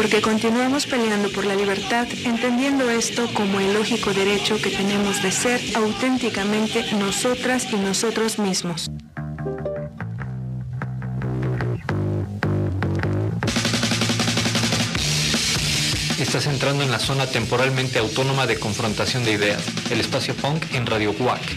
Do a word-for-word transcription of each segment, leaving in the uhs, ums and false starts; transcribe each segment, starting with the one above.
porque continuamos peleando por la libertad, entendiendo esto como el lógico derecho que tenemos de ser auténticamente nosotras y nosotros mismos. Estás entrando en la zona temporalmente autónoma de confrontación de ideas, el espacio punk en Radio W A C.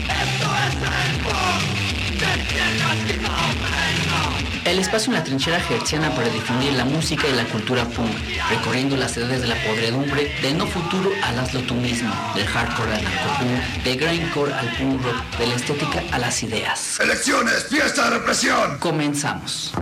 El espacio en la trinchera hertziana para difundir la música y la cultura punk, recorriendo las edades de la podredumbre, del no futuro al hazlo tú mismo, del hardcore al narcopunk, del grindcore al punk rock, de la estética a las ideas. ¡Elecciones! ¡Fiesta de represión! Comenzamos.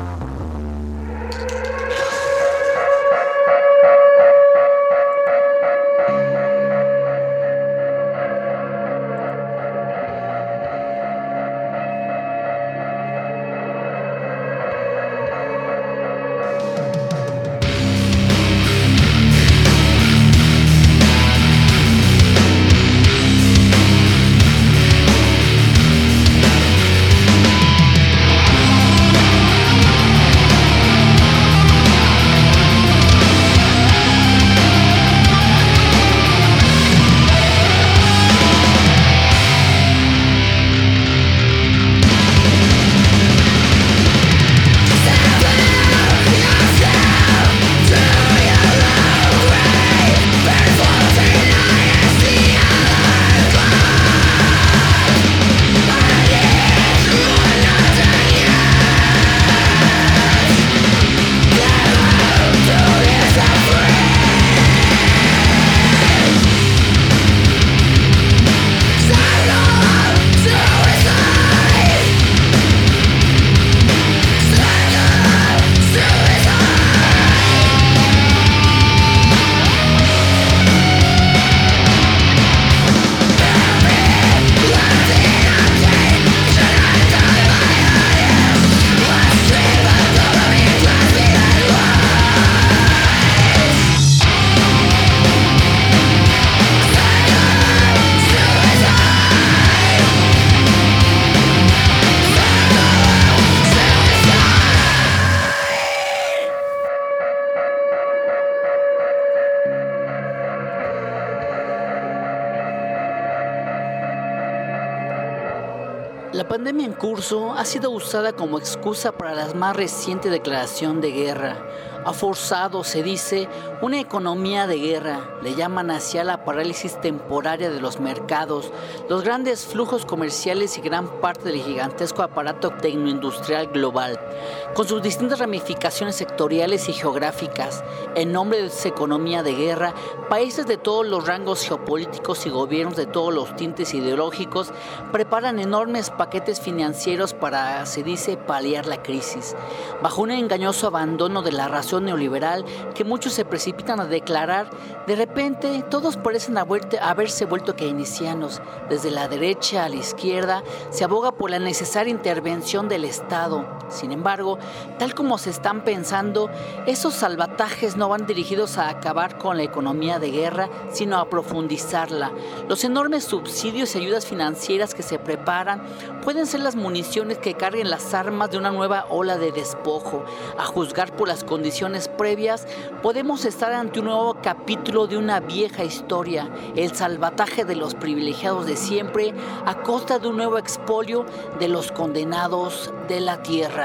La pandemia en curso ha sido usada como excusa para la más reciente declaración de guerra. Ha forzado, se dice, una economía de guerra. Le llaman hacia la parálisis temporaria de los mercados, los grandes flujos comerciales y gran parte del gigantesco aparato tecnoindustrial global, con sus distintas ramificaciones sectoriales y geográficas. En nombre de esa economía de guerra, países de todos los rangos geopolíticos y gobiernos de todos los tintes ideológicos preparan enormes paquetes financieros para, se dice, paliar la crisis. Bajo un engañoso abandono de la razón neoliberal que muchos se precipitan a declarar, de repente todos parecen haberse vuelto keynesianos. Desde la derecha a la izquierda se aboga por la necesaria intervención del Estado. Sin embargo, tal como se están pensando, esos salvatajes no van dirigidos a acabar con la economía de guerra, sino a profundizarla. Los enormes subsidios y ayudas financieras que se preparan pueden ser las municiones que carguen las armas de una nueva ola de despojo. A juzgar por las condiciones previas, podemos estar ante un nuevo capítulo de una vieja historia, el salvataje de los privilegiados de siempre a costa de un nuevo expolio de los condenados de la tierra.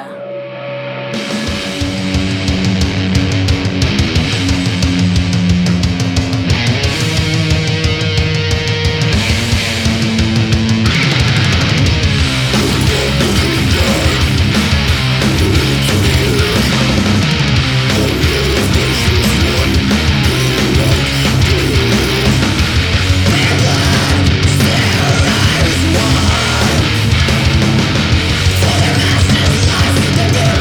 The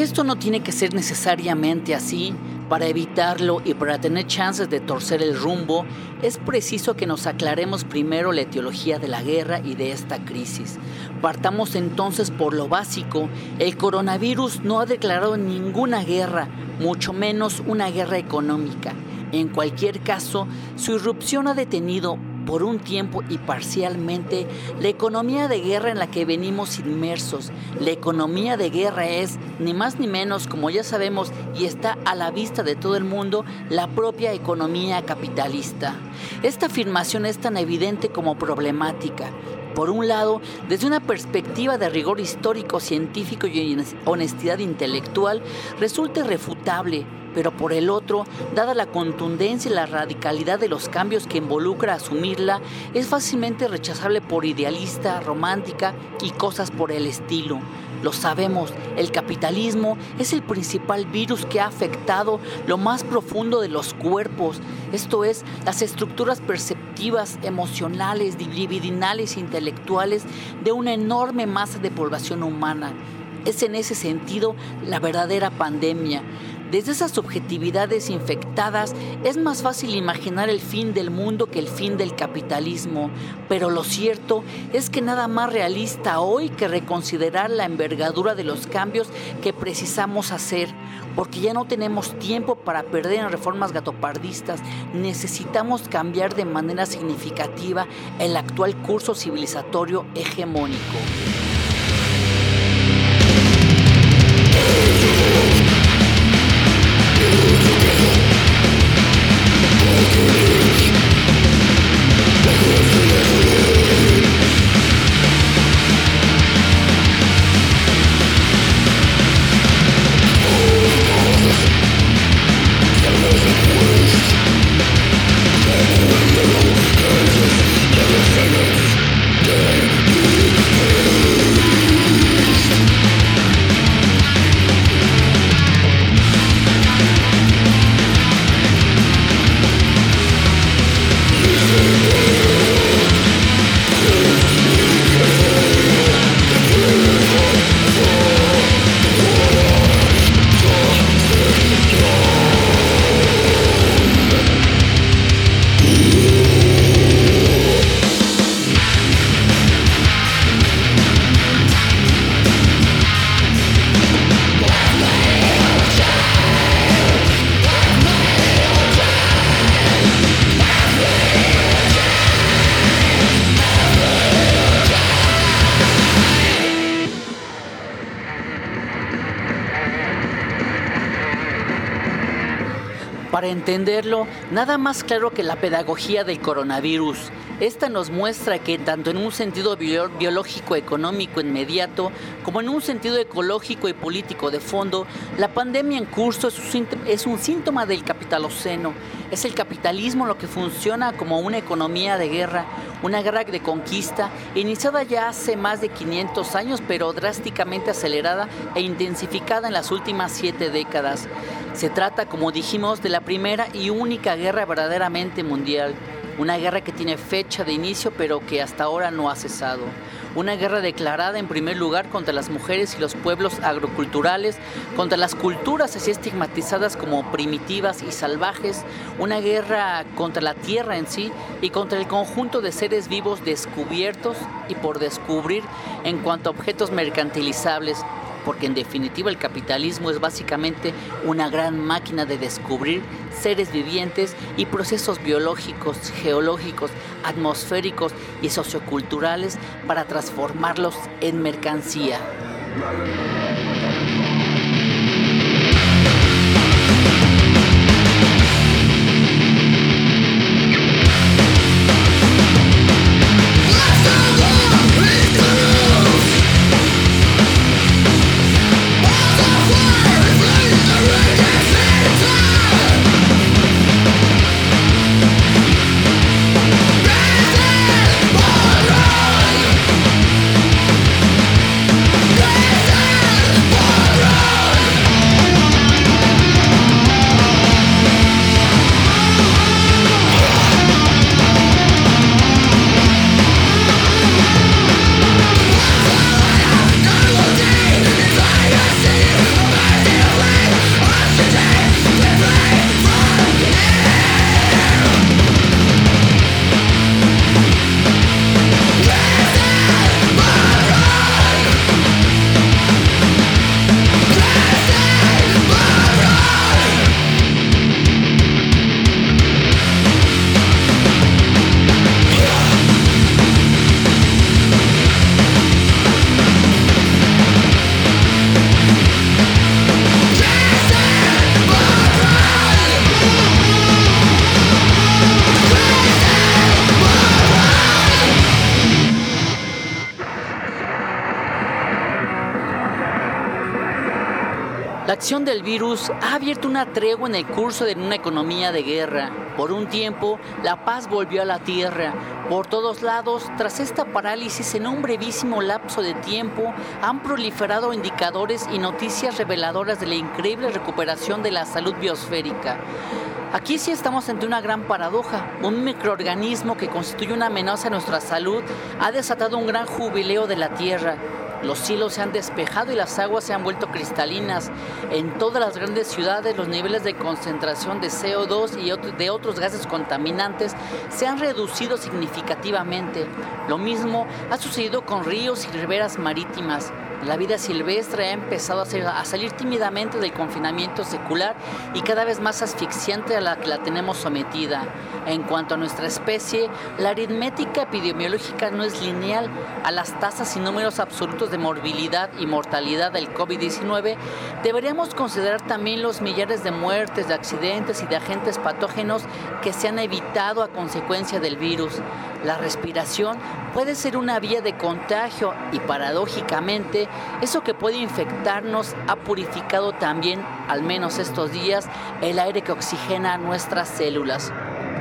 Aunque esto no tiene que ser necesariamente así, para evitarlo y para tener chances de torcer el rumbo, es preciso que nos aclaremos primero la etiología de la guerra y de esta crisis. Partamos entonces por lo básico. El coronavirus no ha declarado ninguna guerra, mucho menos una guerra económica. En cualquier caso, su irrupción ha detenido por un tiempo y parcialmente la economía de guerra en la que venimos inmersos. La economía de guerra es, ni más ni menos, como ya sabemos y está a la vista de todo el mundo, la propia economía capitalista. Esta afirmación es tan evidente como problemática. Por un lado, desde una perspectiva de rigor histórico, científico y honestidad intelectual, resulta irrefutable, pero por el otro, dada la contundencia y la radicalidad de los cambios que involucra asumirla, es fácilmente rechazable por idealista, romántica y cosas por el estilo. Lo sabemos, el capitalismo es el principal virus que ha afectado lo más profundo de los cuerpos, esto es, las estructuras perceptivas, emocionales, libidinales e intelectuales de una enorme masa de población humana. Es en ese sentido la verdadera pandemia. Desde esas subjetividades infectadas es más fácil imaginar el fin del mundo que el fin del capitalismo, pero lo cierto es que nada más realista hoy que reconsiderar la envergadura de los cambios que precisamos hacer, porque ya no tenemos tiempo para perder en reformas gatopardistas. Necesitamos cambiar de manera significativa el actual curso civilizatorio hegemónico. Para entenderlo, nada más claro que la pedagogía del coronavirus. Esta nos muestra que tanto en un sentido bio- biológico económico inmediato, como en un sentido ecológico y político de fondo, la pandemia en curso es un síntoma, es un síntoma del capitaloceno. Es el capitalismo lo que funciona como una economía de guerra, una guerra de conquista, iniciada ya hace más de quinientos años, pero drásticamente acelerada e intensificada en las últimas siete décadas. Se trata, como dijimos, de la primera y única guerra verdaderamente mundial. Una guerra que tiene fecha de inicio, pero que hasta ahora no ha cesado. Una guerra declarada en primer lugar contra las mujeres y los pueblos agroculturales, contra las culturas así estigmatizadas como primitivas y salvajes. Una guerra contra la tierra en sí y contra el conjunto de seres vivos descubiertos y por descubrir en cuanto a objetos mercantilizables. Porque en definitiva el capitalismo es básicamente una gran máquina de descubrir seres vivientes y procesos biológicos, geológicos, atmosféricos y socioculturales para transformarlos en mercancía. Listen! aparición del virus ha abierto una tregua en el curso de una economía de guerra. Por un tiempo, la paz volvió a la tierra. Por todos lados, tras esta parálisis en un brevísimo lapso de tiempo, han proliferado indicadores y noticias reveladoras de la increíble recuperación de la salud biosférica. Aquí sí estamos ante una gran paradoja. Un microorganismo que constituye una amenaza a nuestra salud ha desatado un gran jubileo de la Tierra. Los cielos se han despejado y las aguas se han vuelto cristalinas. En todas las grandes ciudades, los niveles de concentración de C O dos y de otros gases contaminantes se han reducido significativamente. Lo mismo ha sucedido con ríos y riberas marítimas. La vida silvestre ha empezado a, ser, a salir tímidamente del confinamiento secular y cada vez más asfixiante a la que la tenemos sometida. En cuanto a nuestra especie, la aritmética epidemiológica no es lineal. A las tasas y números absolutos de morbilidad y mortalidad del COVID diecinueve, deberíamos considerar también los millares de muertes, de accidentes y de agentes patógenos que se han evitado a consecuencia del virus. La respiración puede ser una vía de contagio y, paradójicamente, eso que puede infectarnos ha purificado también, al menos estos días, el aire que oxigena nuestras células.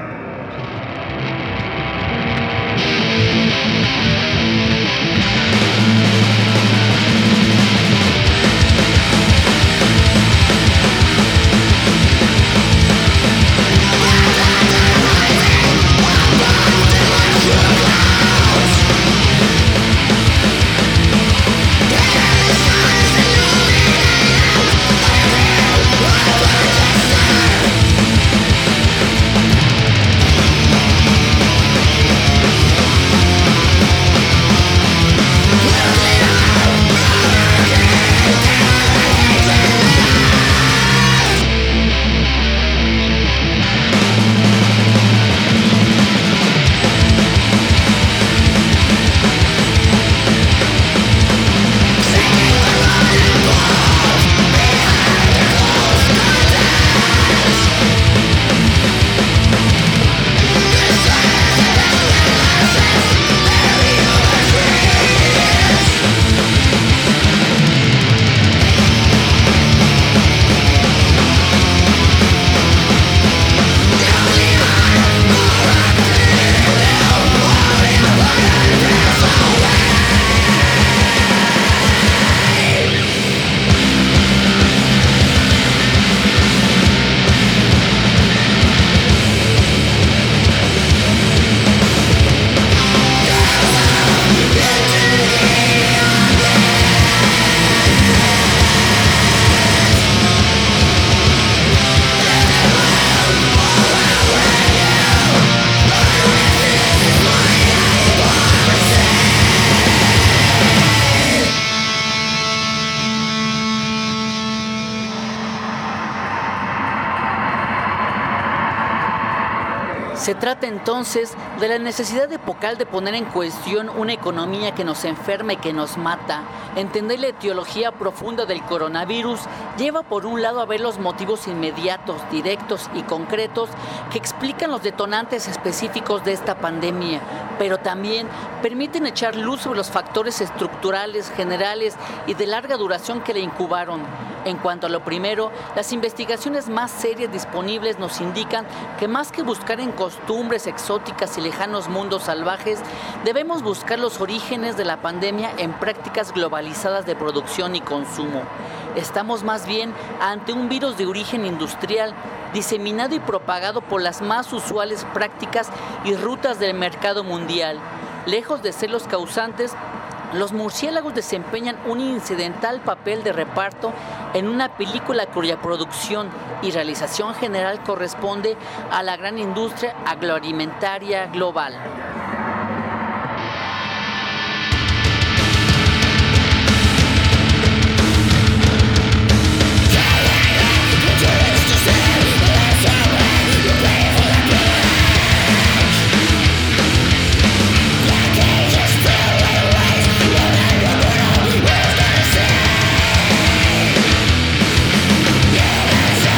Se trata entonces de la necesidad epocal de poner en cuestión una economía que nos enferma y que nos mata. Entender la etiología profunda del coronavirus lleva por un lado a ver los motivos inmediatos, directos y concretos que explican los detonantes específicos de esta pandemia, pero también permiten echar luz sobre los factores estructurales, generales y de larga duración que la incubaron. En cuanto a lo primero, las investigaciones más serias disponibles nos indican que más que buscar en costumbres exóticas y lejanos mundos salvajes, debemos buscar los orígenes de la pandemia en prácticas globalizadas de producción y consumo. Estamos más bien ante un virus de origen industrial, diseminado y propagado por las más usuales prácticas y rutas del mercado mundial. Lejos de ser los causantes, los murciélagos desempeñan un incidental papel de reparto en una película cuya producción y realización general corresponde a la gran industria agroalimentaria global.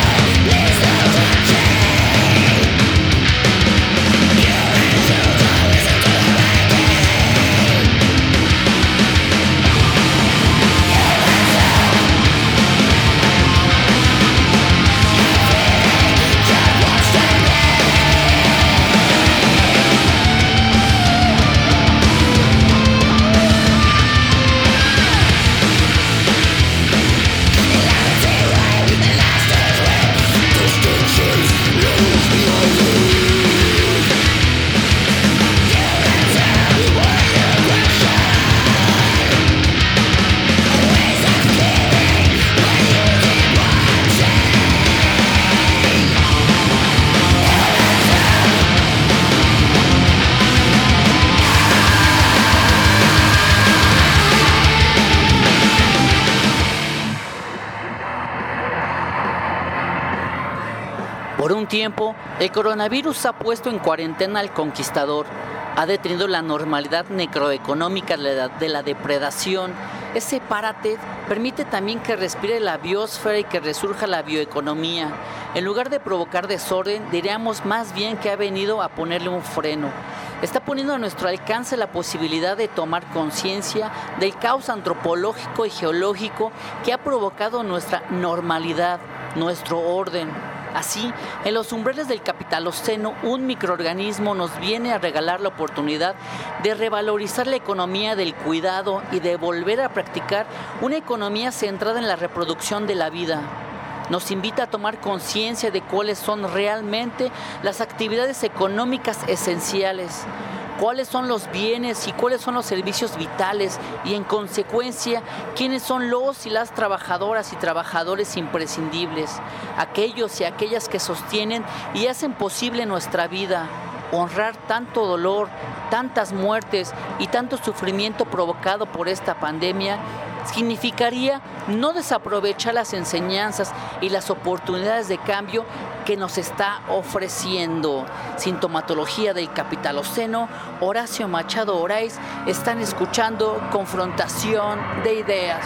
Yeah. tiempo, el coronavirus ha puesto en cuarentena al conquistador, ha detenido la normalidad necroeconómica de la, de la depredación. Ese parate permite también que respire la biosfera y que resurja la bioeconomía. En lugar de provocar desorden, diríamos más bien que ha venido a ponerle un freno. Está poniendo a nuestro alcance la posibilidad de tomar conciencia del caos antropológico y geológico que ha provocado nuestra normalidad, nuestro orden. Así, en los umbrales del capitaloceno, un microorganismo nos viene a regalar la oportunidad de revalorizar la economía del cuidado y de volver a practicar una economía centrada en la reproducción de la vida. Nos invita a tomar conciencia de cuáles son realmente las actividades económicas esenciales, cuáles son los bienes y cuáles son los servicios vitales y, en consecuencia, quiénes son los y las trabajadoras y trabajadores imprescindibles, aquellos y aquellas que sostienen y hacen posible nuestra vida. Honrar tanto dolor, tantas muertes y tanto sufrimiento provocado por esta pandemia significaría no desaprovechar las enseñanzas y las oportunidades de cambio que nos está ofreciendo. Sintomatología del capitaloceno, Horacio Machado Orais. Están escuchando Confrontación de Ideas.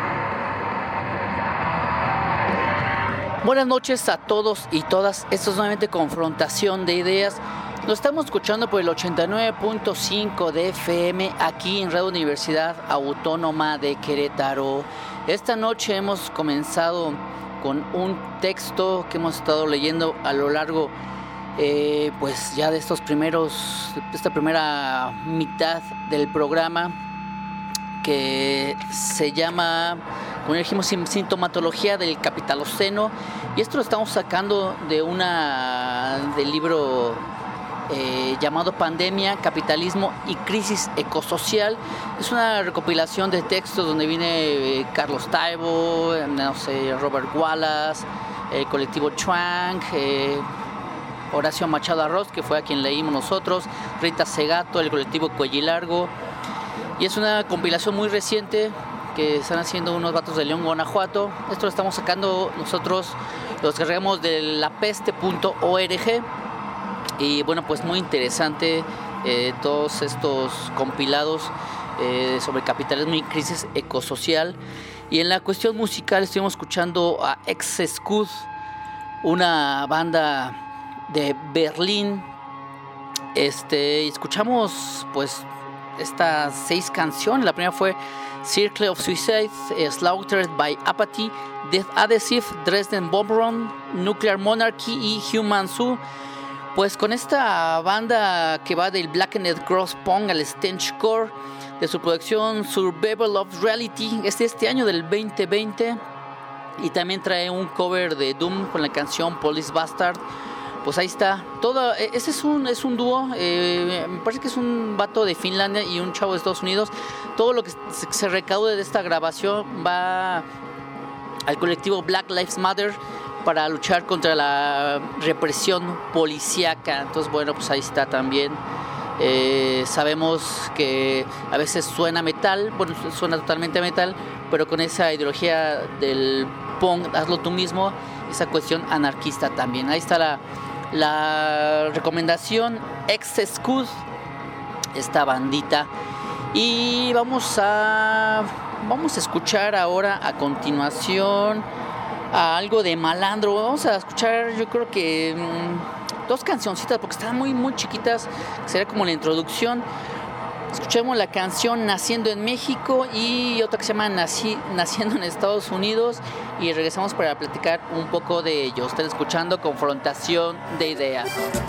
Buenas noches a todos y todas. Esto es nuevamente Confrontación de Ideas. Lo estamos escuchando por el ochenta y nueve punto cinco de F M aquí en Radio Universidad Autónoma de Querétaro. Esta noche hemos comenzado con un texto que hemos estado leyendo a lo largo eh, pues ya de estos primeros, de esta primera mitad del programa, que se llama, como dijimos, Sintomatología del Capitaloceno, y esto lo estamos sacando de una del libro Eh, llamado Pandemia, Capitalismo y Crisis Ecosocial. Es una recopilación de textos donde viene eh, Carlos Taibo, eh, no sé, Robert Wallace, el colectivo Chuang, eh, Horacio Machado Arroz, que fue a quien leímos nosotros, Rita Segato, el colectivo Cuellilargo, y es una compilación muy reciente que están haciendo unos vatos de León, Guanajuato. Esto lo estamos sacando nosotros, los cargamos de la peste punto org. Y bueno, pues muy interesante eh, todos estos compilados eh, sobre capitalismo y crisis ecosocial. Y en la cuestión musical estuvimos escuchando a Ex-Scud, una banda de Berlín. Este, escuchamos pues estas seis canciones. La primera fue Circle of Suicide, eh, Slaughtered by Apathy, Death Adhesive, Dresden Bomb Run, Nuclear Monarchy y Human Zoo. Pues con esta banda que va del Blackened Gross Punk al Stenchcore, de su producción Survival of Reality, es de este año del veinte veinte, y también trae un cover de Doom con la canción Police Bastard. Pues ahí está, todo, ese es un, es un dúo, eh, me parece que es un vato de Finlandia y un chavo de Estados Unidos. Todo lo que se, se recaude de esta grabación va al colectivo Black Lives Matter para luchar contra la represión policíaca. Entonces, bueno, pues ahí está también. Eh, sabemos que a veces suena metal, bueno, suena totalmente metal, pero con esa ideología del punk, hazlo tú mismo, esa cuestión anarquista también. Ahí está la, la recomendación, Ex-Scud, esta bandita. Y vamos a, vamos a escuchar ahora a continuación a algo de Malandro. Vamos a escuchar, yo creo que mmm, dos cancioncitas, porque están muy muy chiquitas, sería como la introducción. Escuchemos la canción Naciendo en México y otra que se llama Naci- Naciendo en Estados Unidos, y regresamos para platicar un poco de ellos. Están escuchando Confrontación de Ideas.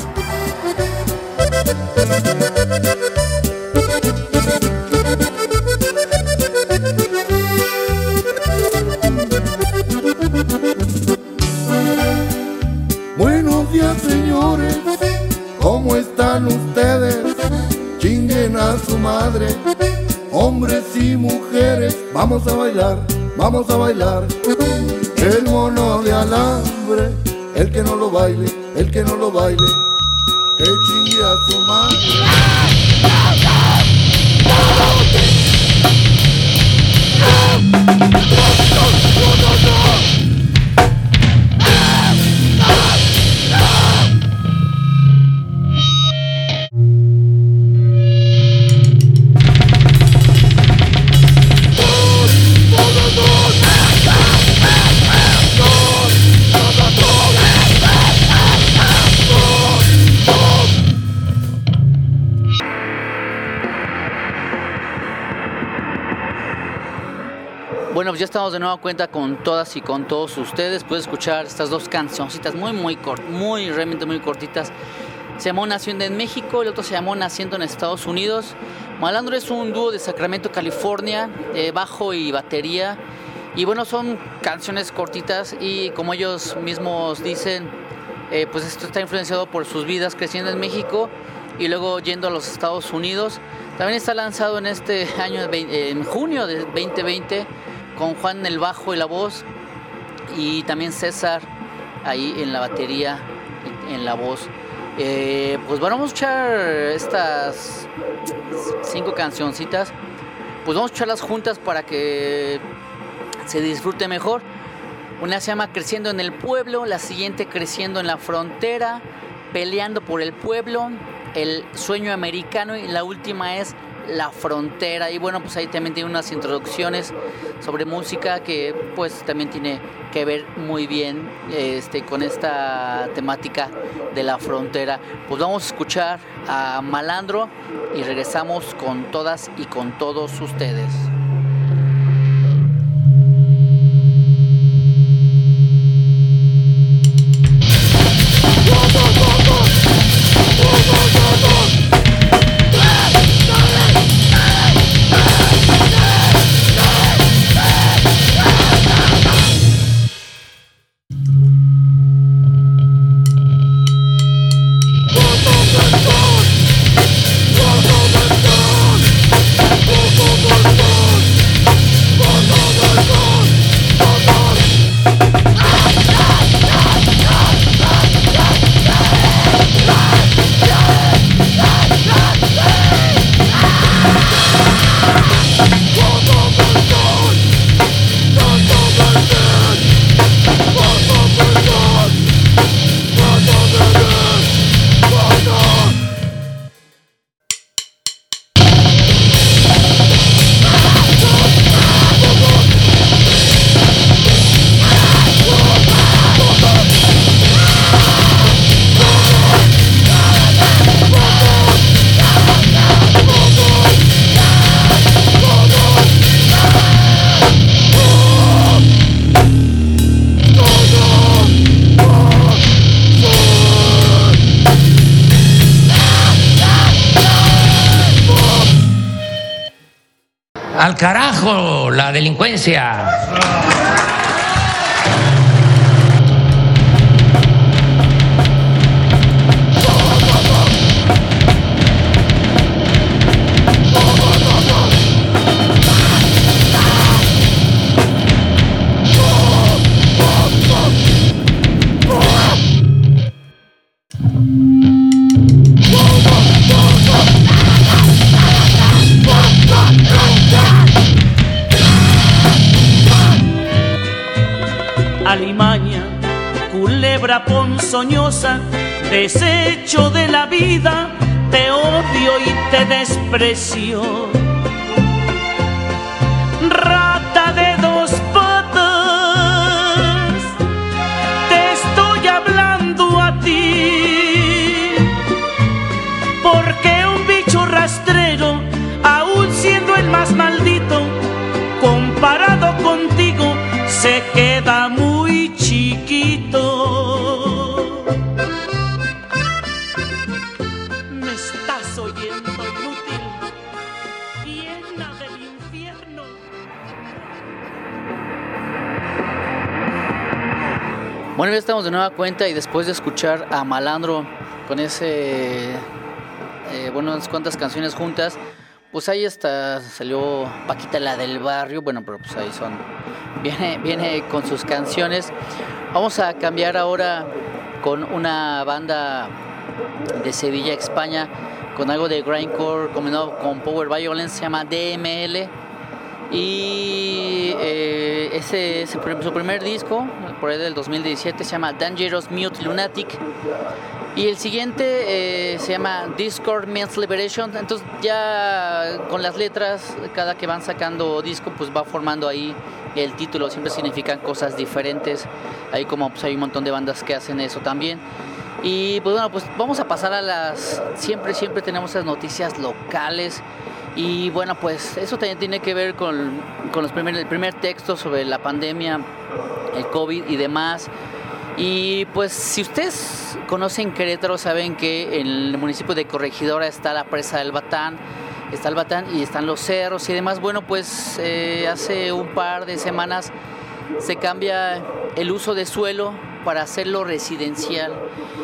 Buenos días, señores, ¿cómo están ustedes? Chinguen a su madre, hombres y mujeres, vamos a bailar, vamos a bailar. El mono de alambre, el que no lo baile, el que no lo baile, que chingue a su madre. Ah! ya estamos de nueva cuenta con todas y con todos ustedes. Puedes escuchar estas dos cancioncitas muy, muy cortas, muy, realmente muy cortitas. Se llamó Naciendo en México, el otro se llamó Naciendo en Estados Unidos. Malandro es un dúo de Sacramento, California, eh, bajo y batería. Y bueno, son canciones cortitas y como ellos mismos dicen, eh, pues esto está influenciado por sus vidas creciendo en México y luego yendo a los Estados Unidos. También está lanzado en este año, en junio de veinte veinte, con Juan en el bajo y la voz y también César ahí en la batería, en la voz. Eh, pues bueno, vamos a escuchar estas cinco cancioncitas, pues vamos a escucharlas juntas para que se disfrute mejor. Una se llama Creciendo en el Pueblo, la siguiente Creciendo en la Frontera, Peleando por el Pueblo, El Sueño Americano y la última es La Frontera. Y bueno, pues ahí también tiene unas introducciones sobre música que pues también tiene que ver muy bien este, con esta temática de la frontera. Pues vamos a escuchar a Malandro y regresamos con todas y con todos ustedes. Al carajo, la delincuencia. Alimaña, culebra ponzoñosa, desecho de la vida, te odio y te desprecio. Rata de dos patas, te estoy hablando a ti, porque un bicho rastrero, aún siendo el más maldito, comparado contigo, se queda muy chiquito. Me estás oyendo, inútil, hiena del infierno. Bueno, ya estamos de nueva cuenta y después de escuchar a Malandro con ese, eh, bueno, unas cuantas canciones juntas, pues ahí está, salió Paquita la del barrio, bueno, pero pues ahí son, viene, viene con sus canciones. Vamos a cambiar ahora con una banda de Sevilla, España, con algo de grindcore combinado con power violence, se llama D M L. Y eh, ese, ese su primer disco, por ahí del dos mil diecisiete, se llama Dangerous Mute Lunatic. Y el siguiente eh, se llama Discord Means Liberation. Entonces ya con las letras, cada que van sacando disco, pues va formando ahí el título. Siempre significan cosas diferentes. Ahí como pues hay un montón de bandas que hacen eso también. Y pues bueno, pues vamos a pasar a las... Siempre, siempre tenemos esas noticias locales. Y bueno, pues eso también tiene que ver con, con los primer, el primer texto sobre la pandemia, el COVID y demás. Y pues si ustedes conocen Querétaro, saben que en el municipio de Corregidora está la presa del Batán, está el Batán y están los cerros y demás. Bueno, pues eh, hace un par de semanas se cambia el uso de suelo para hacerlo residencial.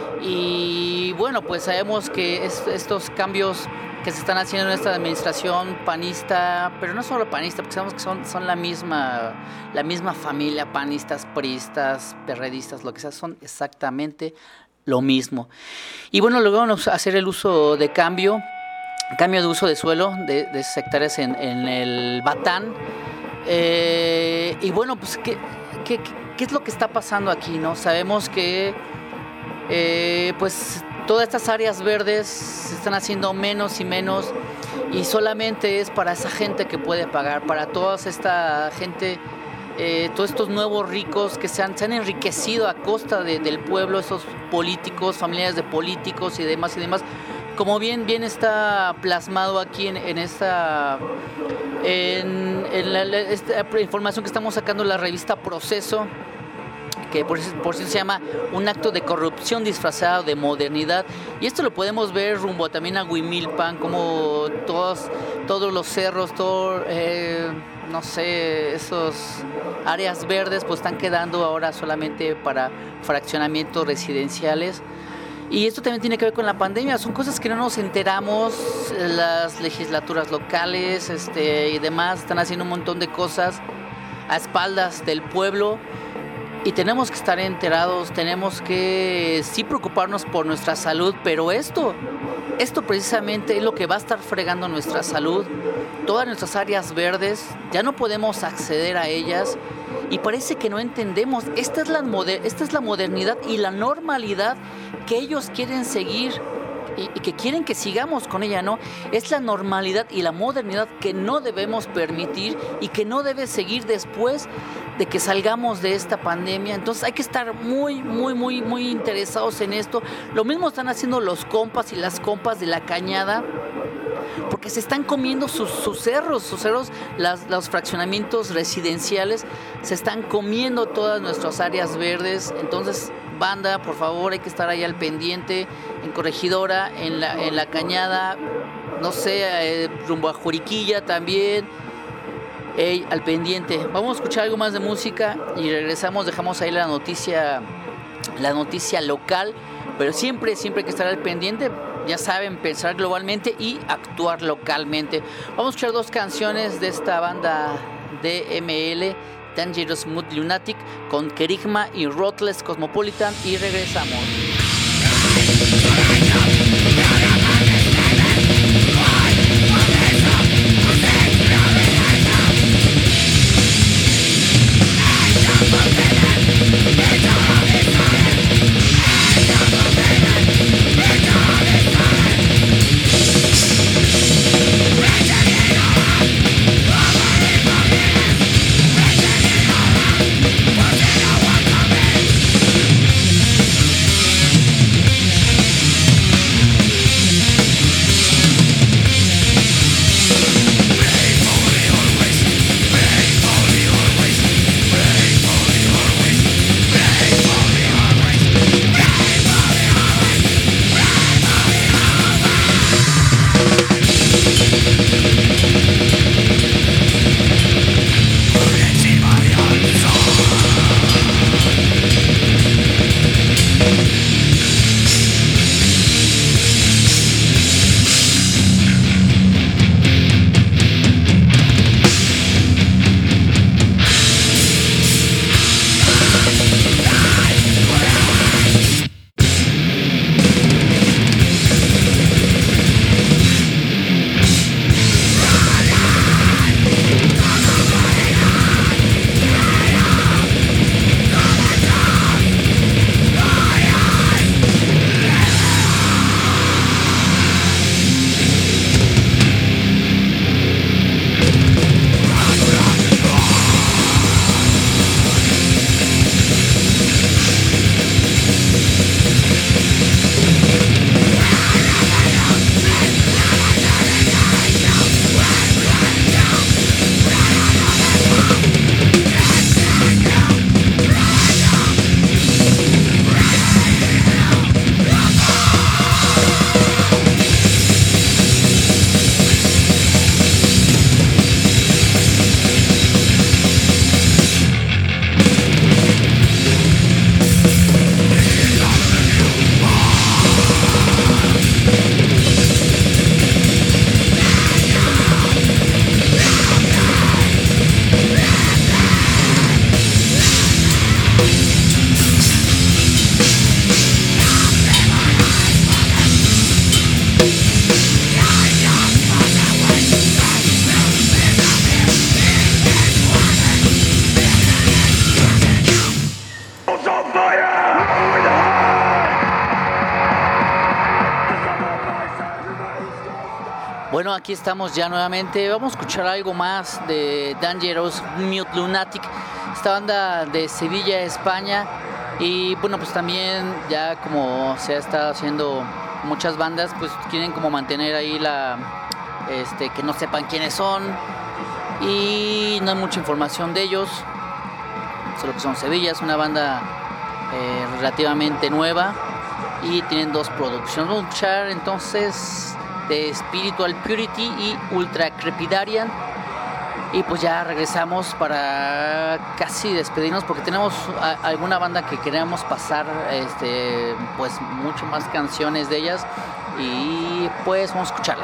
Y bueno, pues sabemos que es, estos cambios que se están haciendo en esta administración panista, pero no solo panista, porque sabemos que son, son la misma, la misma familia, panistas, priistas, perredistas, lo que sea, son exactamente lo mismo. Y bueno, logramos hacer el uso de cambio, cambio de uso de suelo de, de hectáreas en, en el Batán. Eh, y bueno, pues, ¿qué, qué, ¿qué es lo que está pasando aquí, no? Sabemos que, eh, pues, todas estas áreas verdes se están haciendo menos y menos y solamente es para esa gente que puede pagar, para toda esta gente, eh, todos estos nuevos ricos que se han, se han enriquecido a costa de, del pueblo, esos políticos, familiares de políticos y demás y demás. Como bien, bien está plasmado aquí en, en esta, en, en la, esta información que estamos sacando en la revista Proceso, que por eso, por eso se llama un acto de corrupción disfrazado de modernidad. Y esto lo podemos ver rumbo también a Huimilpan, como todos, todos los cerros, todo, eh, no sé, esos áreas verdes pues están quedando ahora solamente para fraccionamientos residenciales. Y esto también tiene que ver con la pandemia, son cosas que no nos enteramos, las legislaturas locales este, y demás están haciendo un montón de cosas a espaldas del pueblo. Y tenemos que estar enterados, tenemos que sí preocuparnos por nuestra salud, pero esto, esto precisamente es lo que va a estar fregando nuestra salud. Todas nuestras áreas verdes, ya no podemos acceder a ellas y parece que no entendemos. Esta es la, moder- esta es la modernidad y la normalidad que ellos quieren seguir y, y que quieren que sigamos con ella, ¿no? Es la normalidad y la modernidad que no debemos permitir y que no debe seguir después de que salgamos de esta pandemia. Entonces hay que estar muy, muy, muy, muy interesados en esto. Lo mismo están haciendo los compas y las compas de la Cañada, porque se están comiendo sus, sus cerros, sus cerros, las, los fraccionamientos residenciales, se están comiendo todas nuestras áreas verdes. Entonces, banda, por favor, hay que estar ahí al pendiente, en Corregidora, en la, en la Cañada, no sé, eh, rumbo a Juriquilla también. Hey, al pendiente. Vamos a escuchar algo más de música y regresamos, dejamos ahí la noticia, la noticia local, pero siempre, siempre hay que estar al pendiente. Ya saben, pensar globalmente y actuar localmente. Vamos a escuchar dos canciones de esta banda D M L, Dangerous Mood Lunatic, con Kerigma y Ruthless Cosmopolitan, y regresamos. Bueno, aquí estamos ya nuevamente. Vamos a escuchar algo más de Dangerous Mute Lunatic, esta banda de Sevilla, España. Y bueno, pues también ya como se ha estado haciendo muchas bandas, pues quieren como mantener ahí la, este, que no sepan quiénes son y no hay mucha información de ellos. Solo que son Sevilla, es una banda eh, relativamente nueva y tienen dos producciones. Vamos a escuchar entonces de Spiritual Purity y Ultra Crepidarian. Y pues ya regresamos para casi despedirnos porque tenemos a, alguna banda que queremos pasar, este, pues mucho más canciones de ellas y pues vamos a escucharla.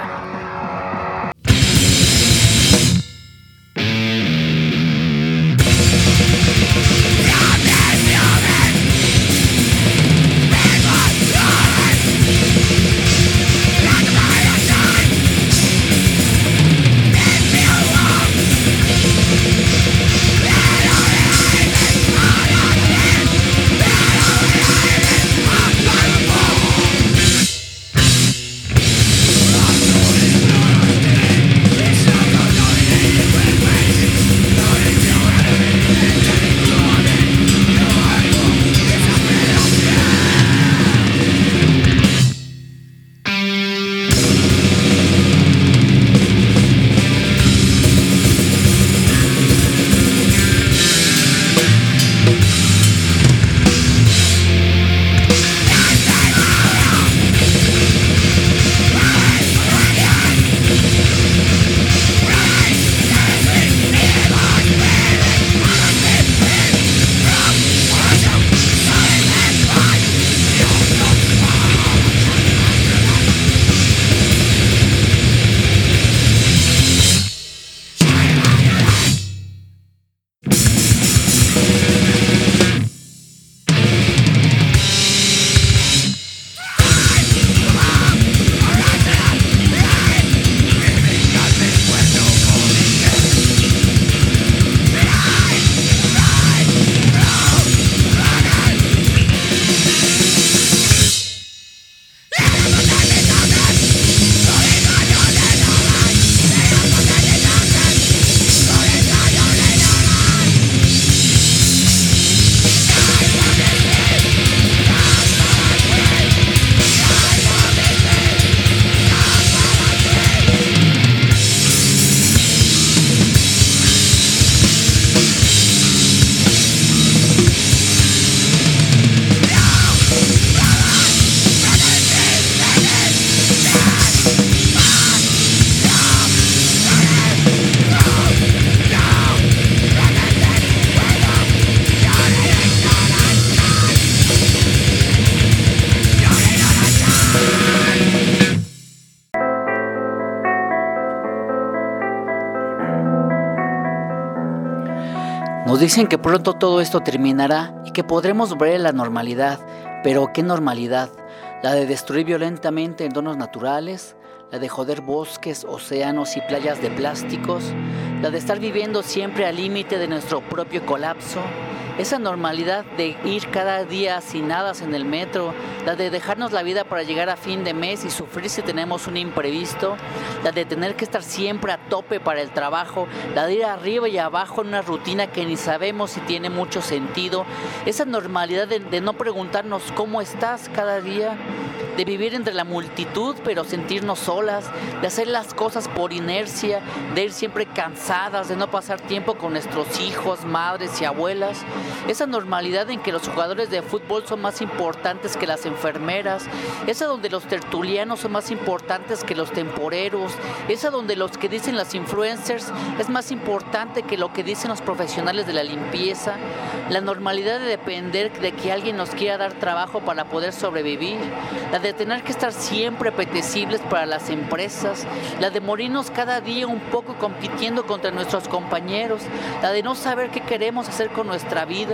Nos dicen que pronto todo esto terminará y que podremos volver a la normalidad. Pero ¿qué normalidad? ¿La de destruir violentamente entornos naturales? ¿La de joder bosques, océanos y playas de plásticos? ¿La de estar viviendo siempre al límite de nuestro propio colapso? Esa normalidad de ir cada día hacinadas en el metro, la de dejarnos la vida para llegar a fin de mes y sufrir si tenemos un imprevisto, la de tener que estar siempre a tope para el trabajo, la de ir arriba y abajo en una rutina que ni sabemos si tiene mucho sentido, esa normalidad de, de no preguntarnos cómo estás cada día, de vivir entre la multitud pero sentirnos solas, de hacer las cosas por inercia, de ir siempre cansadas, de no pasar tiempo con nuestros hijos, madres y abuelas. Esa normalidad en que los jugadores de fútbol son más importantes que las enfermeras, esa donde los tertulianos son más importantes que los temporeros, esa donde los que dicen las influencers es más importante que lo que dicen los profesionales de la limpieza, la normalidad de depender de que alguien nos quiera dar trabajo para poder sobrevivir, la de tener que estar siempre apetecibles para las empresas, la de morirnos cada día un poco compitiendo contra nuestros compañeros, la de no saber qué queremos hacer con nuestra vida.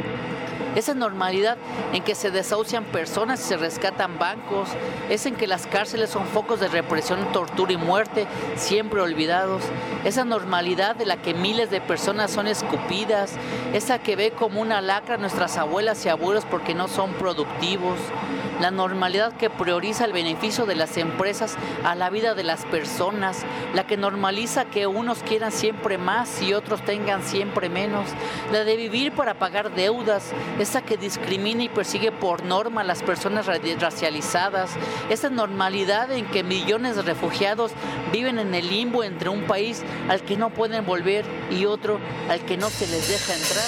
Esa normalidad en que se desahucian personas y se rescatan bancos, es en que las cárceles son focos de represión, tortura y muerte, siempre olvidados. Esa normalidad de la que miles de personas son escupidas, esa que ve como una lacra a nuestras abuelas y abuelos porque no son productivos. La normalidad que prioriza el beneficio de las empresas a la vida de las personas, la que normaliza que unos quieran siempre más y otros tengan siempre menos, la de vivir para pagar deudas, esa que discrimina y persigue por norma a las personas racializadas, esa normalidad en que millones de refugiados viven en el limbo entre un país al que no pueden volver y otro al que no se les deja entrar.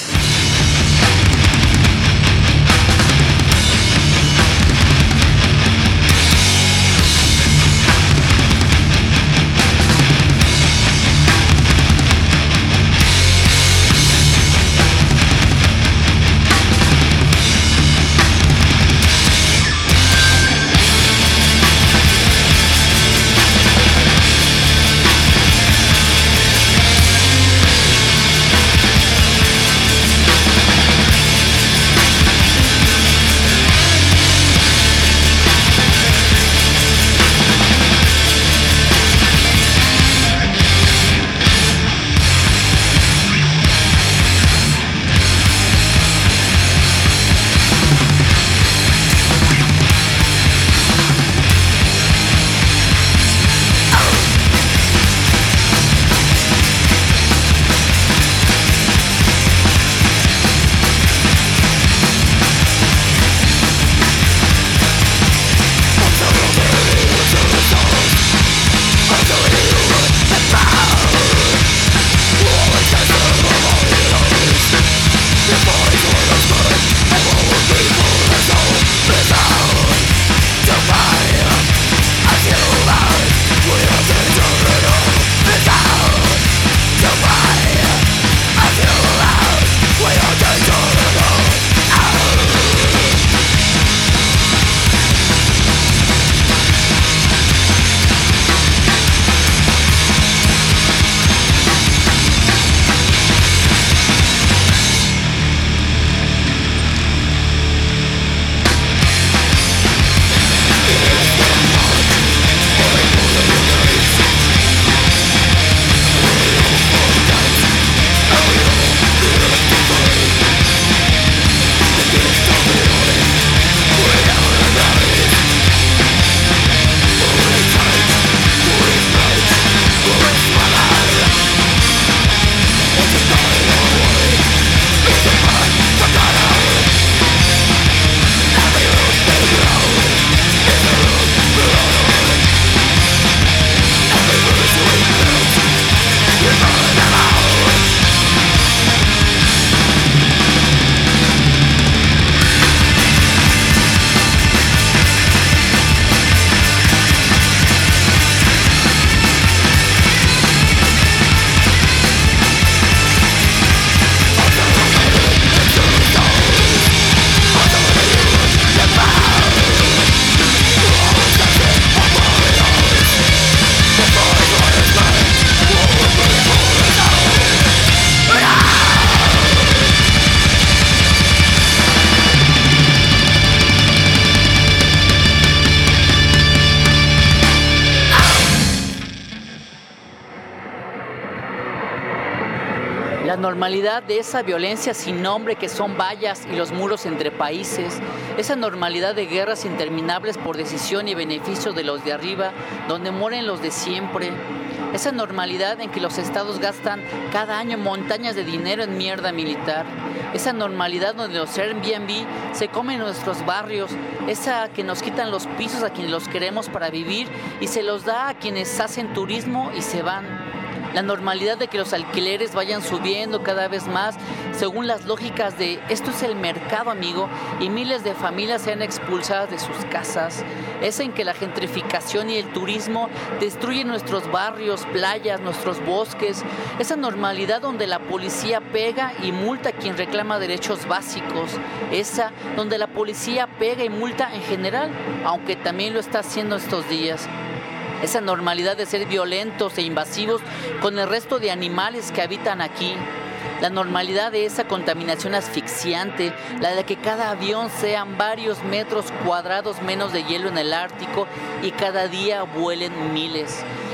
La normalidad de esa violencia sin nombre que son vallas y los muros entre países, esa normalidad de guerras interminables por decisión y beneficio de los de arriba, donde mueren los de siempre, esa normalidad en que los estados gastan cada año montañas de dinero en mierda militar, esa normalidad donde los Airbnb se comen nuestros barrios, esa que nos quitan los pisos a quienes los queremos para vivir y se los da a quienes hacen turismo y se van. La normalidad de que los alquileres vayan subiendo cada vez más según las lógicas de esto es el mercado, amigo, y miles de familias sean expulsadas de sus casas. Es en que la gentrificación y el turismo destruyen nuestros barrios, playas, nuestros bosques. Esa normalidad donde la policía pega y multa a quien reclama derechos básicos. Esa donde la policía pega y multa en general, aunque también lo está haciendo estos días. Esa normalidad de ser violentos e invasivos con el resto de animales que habitan aquí. La normalidad de esa contaminación asfixiante, la de que cada avión sean varios metros cuadrados menos de hielo en el Ártico y cada día vuelen miles.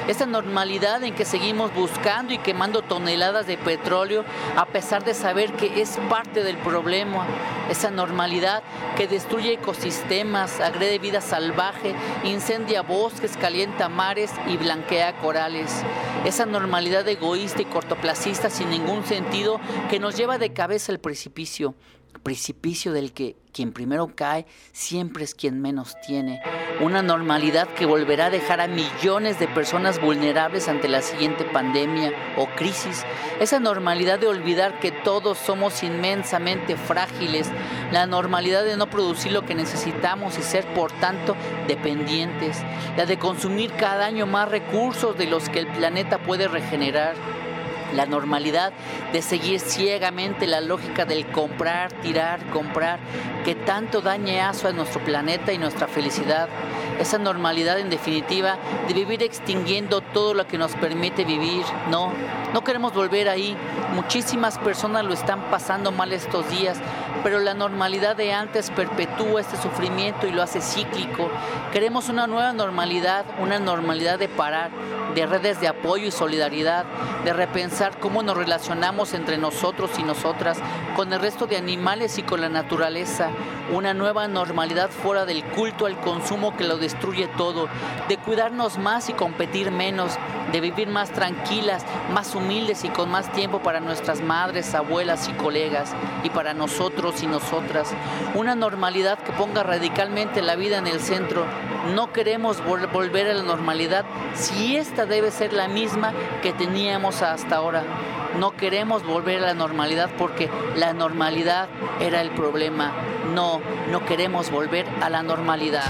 esta normalidad en que seguimos buscando y quemando toneladas de petróleo a pesar de saber que es parte del problema, esa normalidad que destruye ecosistemas, agrede vida salvaje, incendia bosques, calienta mares y blanquea corales, esa normalidad egoísta y cortoplacista sin ningún sentido que nos lleva de cabeza al precipicio, precipicio del que quien primero cae siempre es quien menos tiene, una normalidad que volverá a dejar a millones de personas vulnerables ante la siguiente pandemia o crisis, esa normalidad de olvidar que todos somos inmensamente frágiles, la normalidad de no producir lo que necesitamos y ser por tanto dependientes, la de consumir cada año más recursos de los que el planeta puede regenerar, la normalidad de seguir ciegamente la lógica del comprar, tirar, comprar, que tanto daña a nuestro planeta y nuestra felicidad. Esa normalidad, en definitiva, de vivir extinguiendo todo lo que nos permite vivir. No, no queremos volver ahí. Muchísimas personas lo están pasando mal estos días, pero la normalidad de antes perpetúa este sufrimiento y lo hace cíclico. Queremos una nueva normalidad, una normalidad de parar, de redes de apoyo y solidaridad, de repensar cómo nos relacionamos entre nosotros y nosotras, con el resto de animales y con la naturaleza, una nueva normalidad fuera del culto al consumo que lo destruye todo, de cuidarnos más y competir menos, de vivir más tranquilas, más humildes y con más tiempo para nuestras madres, abuelas y colegas, y para nosotros y nosotras, una normalidad que ponga radicalmente la vida en el centro. No queremos vol- volver a la normalidad si esta debe ser la misma que teníamos hasta ahora. No queremos volver a la normalidad porque la normalidad era el problema. No, no queremos volver a la normalidad.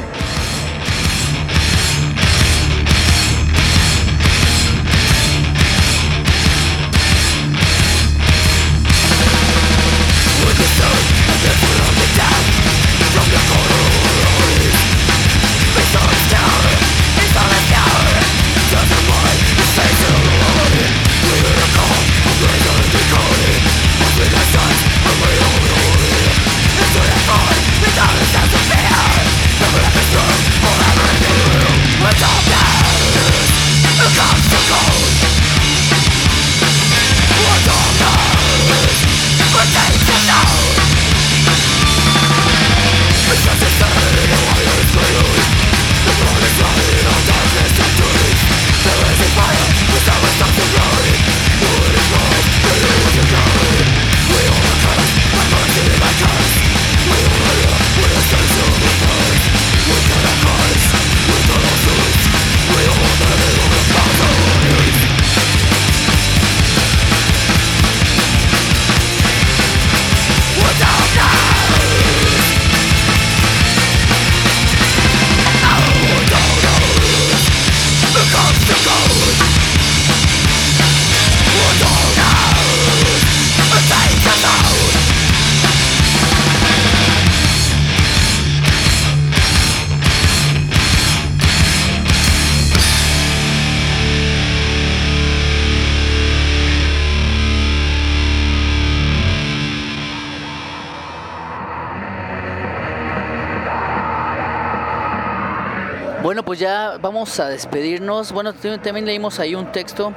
Bueno, pues ya vamos a despedirnos. Bueno, también leímos ahí un texto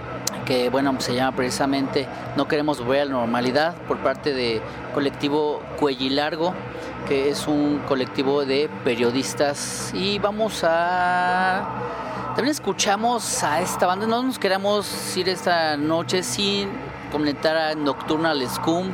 que, bueno, se llama precisamente No queremos volver a la normalidad, por parte de colectivo Cuellilargo, que es un colectivo de periodistas. Y vamos a... También escuchamos a esta banda. No nos queramos ir esta noche sin comentar a Nocturnal Scum.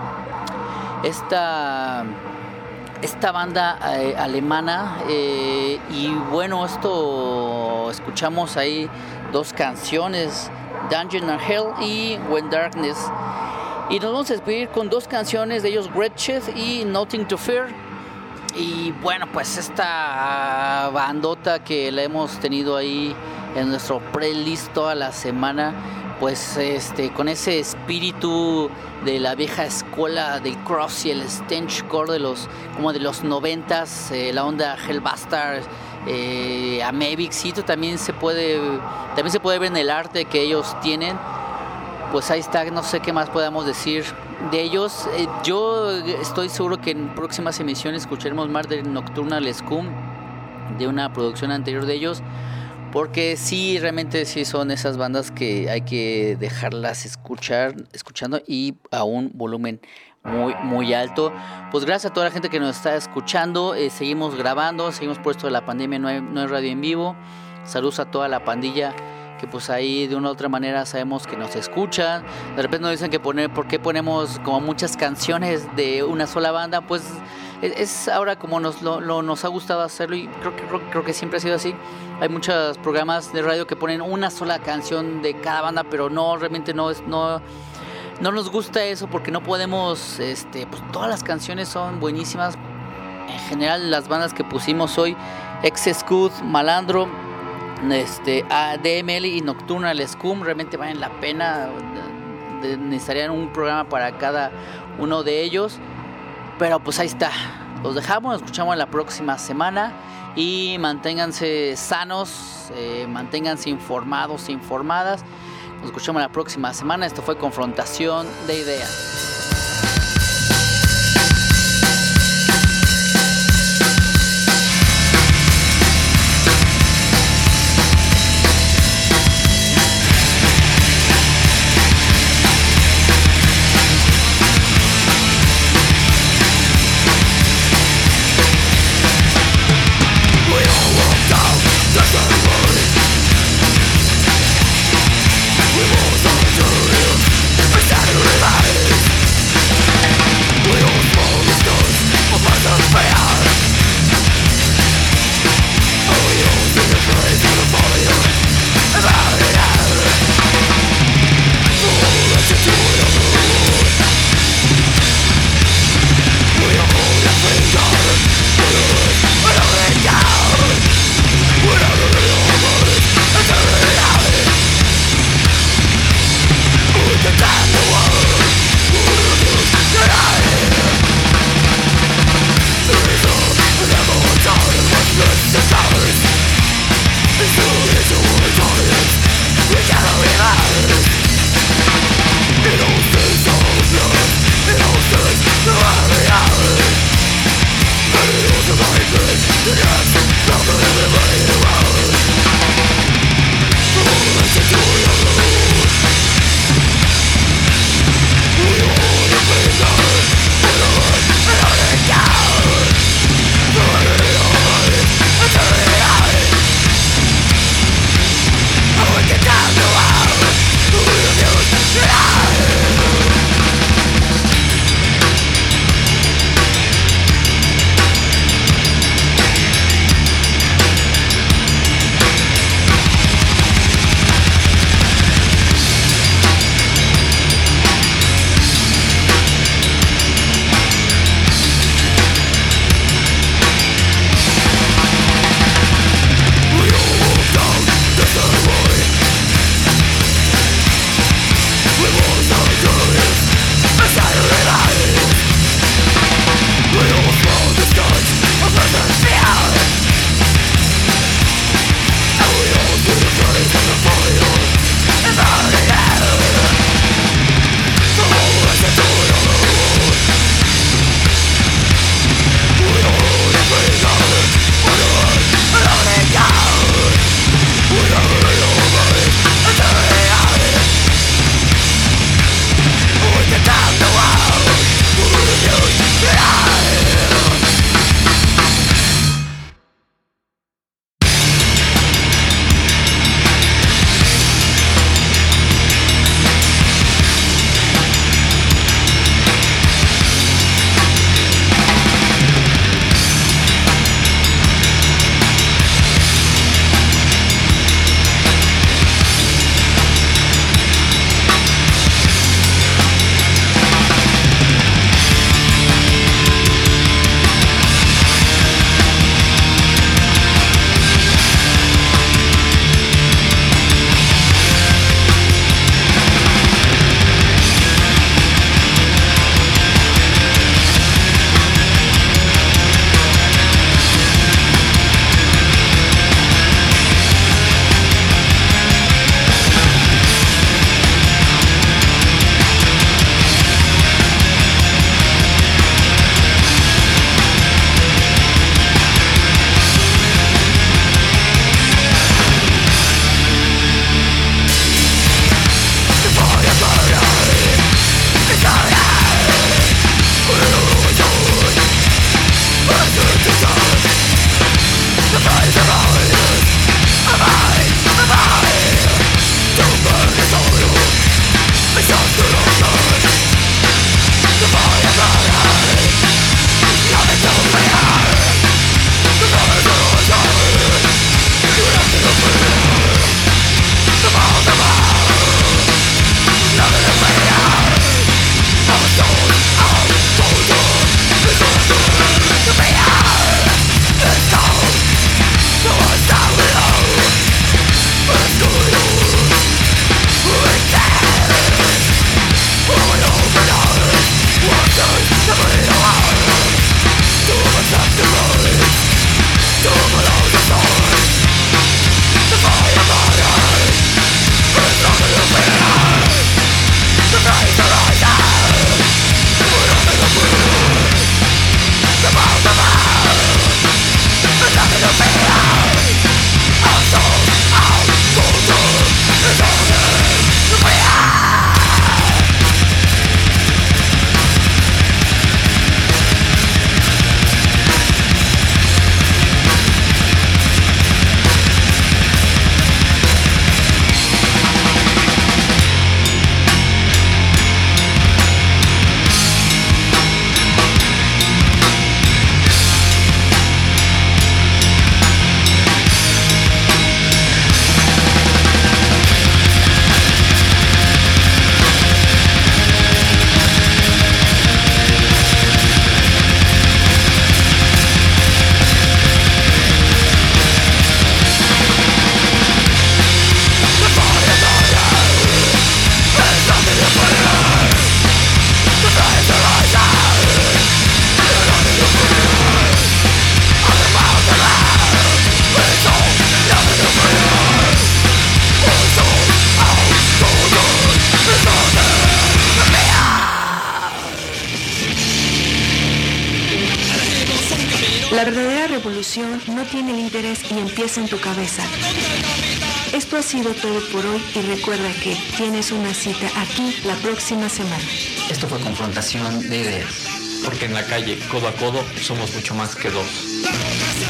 Esta... Esta banda eh, alemana, eh, y bueno, esto escuchamos ahí dos canciones, Dungeon and Hell y When Darkness, y nos vamos a despedir con dos canciones de ellos, Wretched y Nothing to Fear. Y bueno, pues esta bandota que la hemos tenido ahí en nuestro playlist toda la semana, pues este, con ese espíritu de la vieja escuela del cross y el stenchcore de los, como de los noventas, eh, la onda Hellbastard, eh, Amebixito también se puede, también se puede ver en el arte que ellos tienen. Pues ahí está, no sé qué más podamos decir de ellos. Eh, yo estoy seguro que en próximas emisiones escucharemos más de Nocturnal Scum, de una producción anterior de ellos, porque sí, realmente sí son esas bandas que hay que dejarlas escuchar, escuchando y a un volumen muy, muy alto. Pues gracias a toda la gente que nos está escuchando. Eh, seguimos grabando, seguimos por esto de la pandemia, no hay, no hay radio en vivo. Saludos a toda la pandilla que pues ahí de una u otra manera sabemos que nos escuchan. De repente nos dicen que poner, ¿por qué ponemos como muchas canciones de una sola banda? Pues es, es ahora como nos, lo, lo, nos ha gustado hacerlo, y creo que, creo, creo que siempre ha sido así. Hay muchos programas de radio que ponen una sola canción de cada banda, pero no, realmente no es... No, No nos gusta eso porque no podemos, este, pues todas las canciones son buenísimas. En general las bandas que pusimos hoy, Ex-Scud, Malandro, este, D M L y Nocturnal Scum, realmente valen la pena. Necesitarían un programa para cada uno de ellos. Pero pues ahí está. Los dejamos, nos escuchamos la próxima semana. Y manténganse sanos, eh, manténganse informados e informadas. Nos escuchamos la próxima semana. Esto fue Confrontación de Ideas. We're all solución no tiene líderes y empieza en tu cabeza. Esto ha sido todo por hoy y recuerda que tienes una cita aquí la próxima semana. Esto fue Confrontación de Ideas. Porque en la calle, codo a codo, somos mucho más que dos.